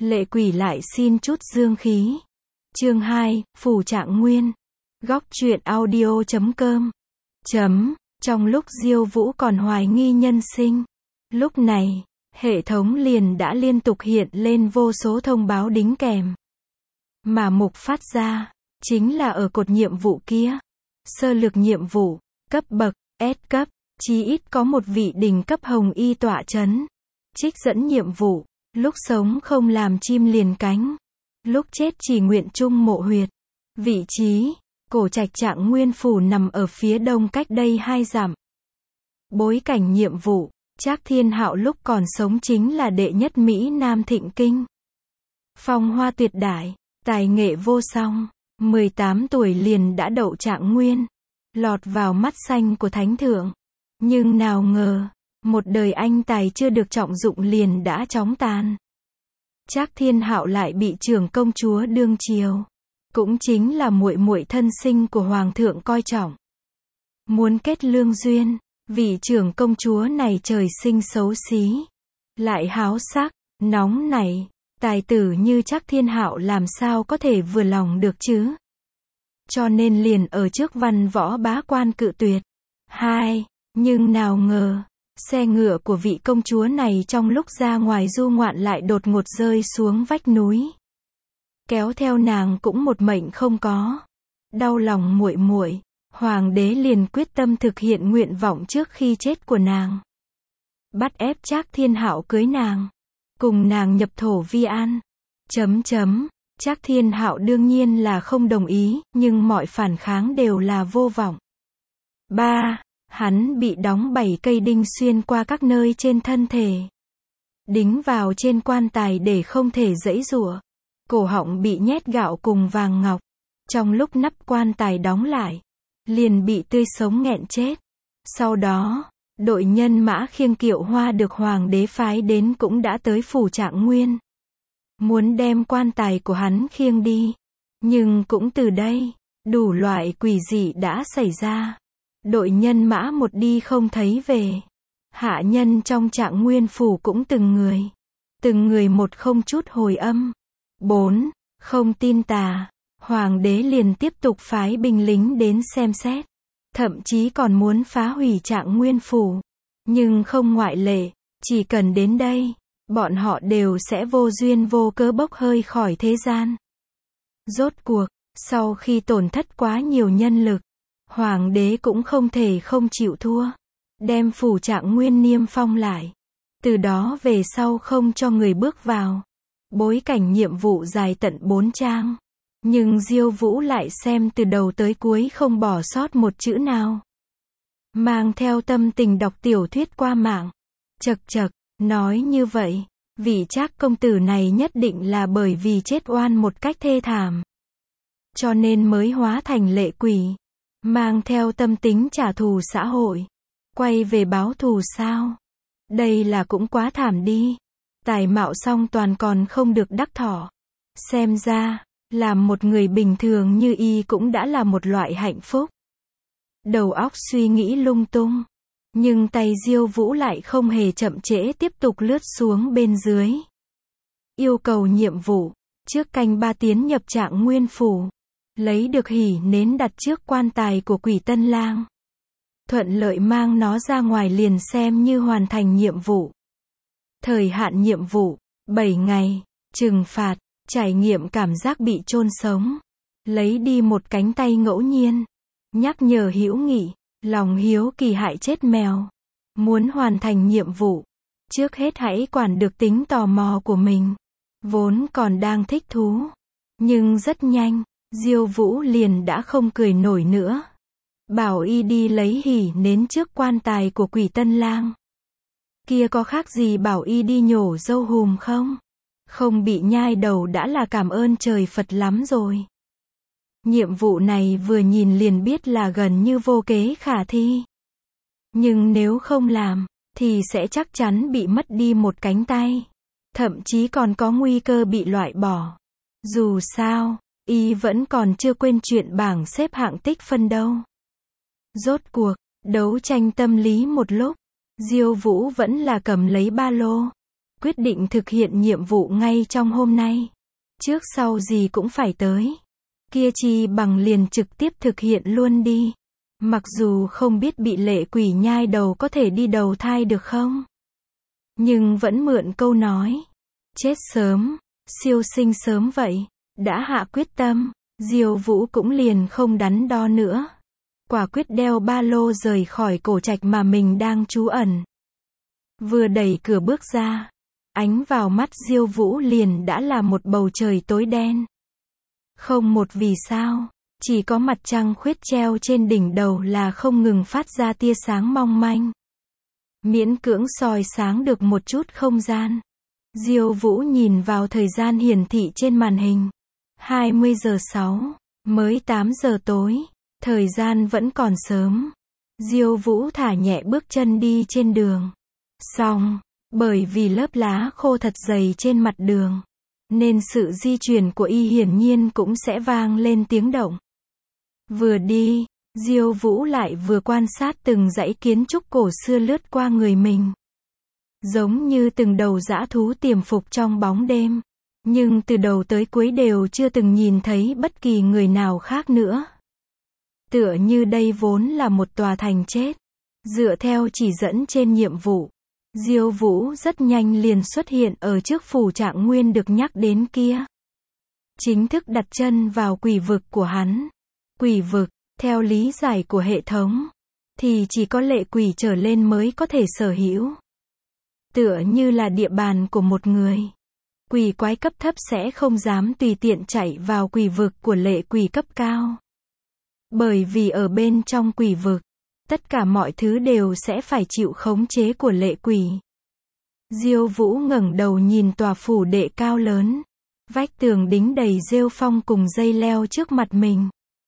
Lệ Quỷ lại xin chút dương khí. Chương 2, Phủ Trạng Nguyên. Góc truyện audio.com. Trong lúc Diêu Vũ còn hoài nghi nhân sinh, lúc này, hệ thống liền đã liên tục hiện lên vô số thông báo đính kèm. Mà mục phát ra, chính là ở cột nhiệm vụ kia. Sơ lược nhiệm vụ, cấp bậc, S cấp, chí ít có một vị đỉnh cấp hồng y tọa chấn. Trích dẫn nhiệm vụ, lúc sống không làm chim liền cánh, lúc chết chỉ nguyện chung mộ huyệt. Vị trí, Cổ Trạch Trạng Nguyên phủ nằm ở phía đông cách đây 2 dặm. Bối cảnh nhiệm vụ, Trác Thiên Hạo lúc còn sống chính là đệ nhất Mỹ Nam thịnh kinh. Phong hoa tuyệt đại, tài nghệ vô song, 18 tuổi liền đã đậu Trạng Nguyên, lọt vào mắt xanh của thánh thượng. Nhưng nào ngờ, một đời anh tài chưa được trọng dụng liền đã chóng tàn. Trác Thiên Hạo lại bị trưởng công chúa đương triều, cũng chính là muội muội thân sinh của hoàng thượng coi trọng. Muốn kết lương duyên, vị trưởng công chúa này trời sinh xấu xí, lại háo sắc, nóng nảy, tài tử như Trác Thiên Hạo làm sao có thể vừa lòng được chứ? Cho nên liền ở trước văn võ bá quan cự tuyệt. Nhưng nào ngờ, xe ngựa của vị công chúa này trong lúc ra ngoài du ngoạn lại đột ngột rơi xuống vách núi. Kéo theo nàng cũng một mệnh không có. Đau lòng muội muội, hoàng đế liền quyết tâm thực hiện nguyện vọng trước khi chết của nàng. Bắt ép Trác Thiên Hạo cưới nàng, cùng nàng nhập thổ vi an. Trác Thiên Hạo đương nhiên là không đồng ý, nhưng mọi phản kháng đều là vô vọng. Hắn bị đóng 7 cây đinh xuyên qua các nơi trên thân thể, đính vào trên quan tài để không thể giãy giụa. Cổ họng bị nhét gạo cùng vàng ngọc. Trong lúc nắp quan tài đóng lại, liền bị tươi sống nghẹn chết. Sau đó, đội nhân mã khiêng kiệu hoa được hoàng đế phái đến cũng đã tới phủ Trạng Nguyên, muốn đem quan tài của hắn khiêng đi. Nhưng cũng từ đây, đủ loại quỷ dị đã xảy ra. Đội nhân mã một đi không thấy về. Hạ nhân trong Trạng Nguyên phủ cũng từng người một không chút hồi âm. Không tin tà, hoàng đế liền tiếp tục phái binh lính đến xem xét, thậm chí còn muốn phá hủy Trạng Nguyên phủ. Nhưng không ngoại lệ, chỉ cần đến đây, bọn họ đều sẽ vô duyên vô cớ bốc hơi khỏi thế gian. Rốt cuộc, sau khi tổn thất quá nhiều nhân lực, hoàng đế cũng không thể không chịu thua, đem phủ Trạng Nguyên niêm phong lại. Từ đó về sau không cho người bước vào. Bối cảnh nhiệm vụ dài tận 4 trang. Nhưng Diêu Vũ lại xem từ đầu tới cuối không bỏ sót một chữ nào. Mang theo tâm tình đọc tiểu thuyết qua mạng. Nói như vậy, vị Trác công tử này nhất định là bởi vì chết oan một cách thê thảm, cho nên mới hóa thành lệ quỷ, mang theo tâm tính trả thù xã hội, quay về báo thù sao? Đây là cũng quá thảm đi. Tài mạo song toàn còn không được đắc thọ. Xem ra, làm một người bình thường như y cũng đã là một loại hạnh phúc. Đầu óc suy nghĩ lung tung, nhưng tay Diêu Vũ lại không hề chậm trễ tiếp tục lướt xuống bên dưới. Yêu cầu nhiệm vụ, trước canh 3 tiến nhập Trạng Nguyên phủ, lấy được hỉ nến đặt trước quan tài của Quỷ Tân Lang. Thuận lợi mang nó ra ngoài liền xem như hoàn thành nhiệm vụ. Thời hạn nhiệm vụ, 7 ngày, trừng phạt, trải nghiệm cảm giác bị chôn sống. Lấy đi một cánh tay ngẫu nhiên. Nhắc nhở hữu nghị, lòng hiếu kỳ hại chết mèo. Muốn hoàn thành nhiệm vụ, trước hết hãy quản được tính tò mò của mình. Vốn còn đang thích thú, nhưng rất nhanh, Diêu Vũ liền đã không cười nổi nữa. Bảo y đi lấy hỉ nến trước quan tài của Quỷ Tân Lang. Kia có khác gì bảo y đi nhổ dâu hùm không? Không bị nhai đầu đã là cảm ơn trời Phật lắm rồi. Nhiệm vụ này vừa nhìn liền biết là gần như vô kế khả thi. Nhưng nếu không làm, thì sẽ chắc chắn bị mất đi một cánh tay. Thậm chí còn có nguy cơ bị loại bỏ. Dù sao, y vẫn còn chưa quên chuyện bảng xếp hạng tích phân đâu. Rốt cuộc, đấu tranh tâm lý một lúc, Diêu Vũ vẫn là cầm lấy ba lô, quyết định thực hiện nhiệm vụ ngay trong hôm nay. Trước sau gì cũng phải tới. Kia chi bằng liền trực tiếp thực hiện luôn đi. Mặc dù không biết bị lệ quỷ nhai đầu có thể đi đầu thai được không? Nhưng vẫn mượn câu nói. Chết sớm, siêu sinh sớm vậy. Đã hạ quyết tâm, Diêu Vũ cũng liền không đắn đo nữa. Quả quyết đeo ba lô rời khỏi cổ trạch mà mình đang trú ẩn. Vừa đẩy cửa bước ra, ánh vào mắt Diêu Vũ liền đã là một bầu trời tối đen. Không một vì sao, chỉ có mặt trăng khuyết treo trên đỉnh đầu là không ngừng phát ra tia sáng mong manh. Miễn cưỡng soi sáng được một chút không gian. Diêu Vũ nhìn vào thời gian hiển thị trên màn hình. 20 giờ 6, mới 8 giờ tối, thời gian vẫn còn sớm. Diêu Vũ thả nhẹ bước chân đi trên đường. Xong, bởi vì lớp lá khô thật dày trên mặt đường, nên sự di chuyển của y hiển nhiên cũng sẽ vang lên tiếng động. Vừa đi, Diêu Vũ lại vừa quan sát từng dãy kiến trúc cổ xưa lướt qua người mình. Giống như từng đầu dã thú tiềm phục trong bóng đêm. Nhưng từ đầu tới cuối đều chưa từng nhìn thấy bất kỳ người nào khác nữa. Tựa như đây vốn là một tòa thành chết. Dựa theo chỉ dẫn trên nhiệm vụ, Diêu Vũ rất nhanh liền xuất hiện ở trước phủ Trạng Nguyên được nhắc đến kia. Chính thức đặt chân vào quỷ vực của hắn. Quỷ vực, theo lý giải của hệ thống, thì chỉ có lệ quỷ trở lên mới có thể sở hữu. Tựa như là địa bàn của một người. Quỷ quái cấp thấp sẽ không dám tùy tiện chạy vào quỷ vực của lệ quỷ cấp cao. Bởi vì ở bên trong quỷ vực, tất cả mọi thứ đều sẽ phải chịu khống chế của lệ quỷ. Diêu Vũ ngẩng đầu nhìn tòa phủ đệ cao lớn. Vách tường đính đầy rêu phong cùng dây leo trước mặt mình.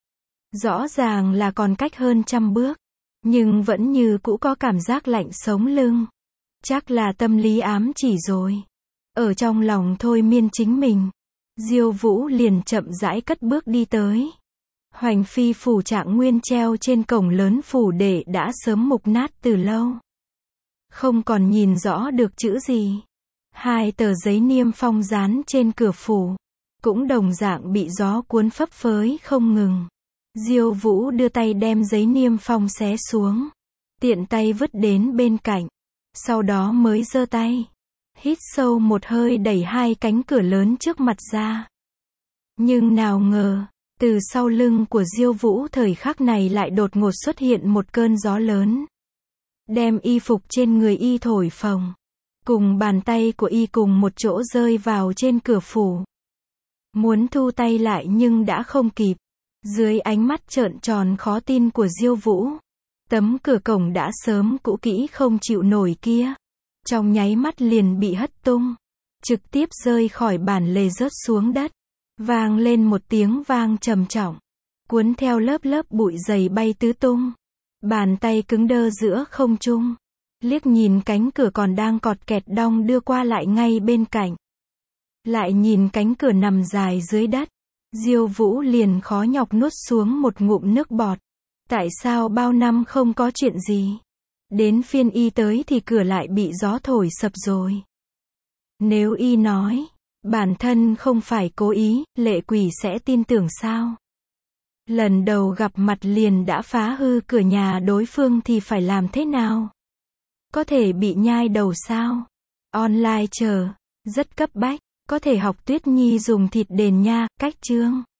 Rõ ràng là còn cách hơn 100 bước. Nhưng vẫn như cũ có cảm giác lạnh sống lưng. Chắc là tâm lý ám chỉ rồi. Ở trong lòng thôi miên chính mình, Diêu Vũ liền chậm rãi cất bước đi tới. Hoành phi phủ Trạng Nguyên treo trên cổng lớn phủ đệ đã sớm mục nát từ lâu. Không còn nhìn rõ được chữ gì. 2 tờ giấy niêm phong dán trên cửa phủ, cũng đồng dạng bị gió cuốn phấp phới không ngừng. Diêu Vũ đưa tay đem giấy niêm phong xé xuống, tiện tay vứt đến bên cạnh, sau đó mới giơ tay. Hít sâu một hơi đẩy 2 cánh cửa lớn trước mặt ra. Nhưng nào ngờ, từ sau lưng của Diêu Vũ thời khắc này lại đột ngột xuất hiện một cơn gió lớn. Đem y phục trên người y thổi phồng. Cùng bàn tay của y cùng một chỗ rơi vào trên cửa phủ. Muốn thu tay lại nhưng đã không kịp. Dưới ánh mắt trợn tròn khó tin của Diêu Vũ, tấm cửa cổng đã sớm cũ kỹ không chịu nổi kia, trong nháy mắt liền bị hất tung, trực tiếp rơi khỏi bản lề rớt xuống đất, vang lên một tiếng vang trầm trọng, cuốn theo lớp lớp bụi dày bay tứ tung. Bàn tay cứng đơ giữa không trung, liếc nhìn cánh cửa còn đang cọt kẹt đong đưa qua lại ngay bên cạnh. Lại nhìn cánh cửa nằm dài dưới đất, Diêu Vũ liền khó nhọc nuốt xuống một ngụm nước bọt. Tại sao bao năm không có chuyện gì? Đến phiên y tới thì cửa lại bị gió thổi sập rồi. Nếu y nói, bản thân không phải cố ý, lệ quỷ sẽ tin tưởng sao? Lần đầu gặp mặt liền đã phá hư cửa nhà đối phương thì phải làm thế nào? Có thể bị nhai đầu sao? Online chờ, rất cấp bách, có thể học Tuyết Nhi dùng thịt đền nha, cách chương.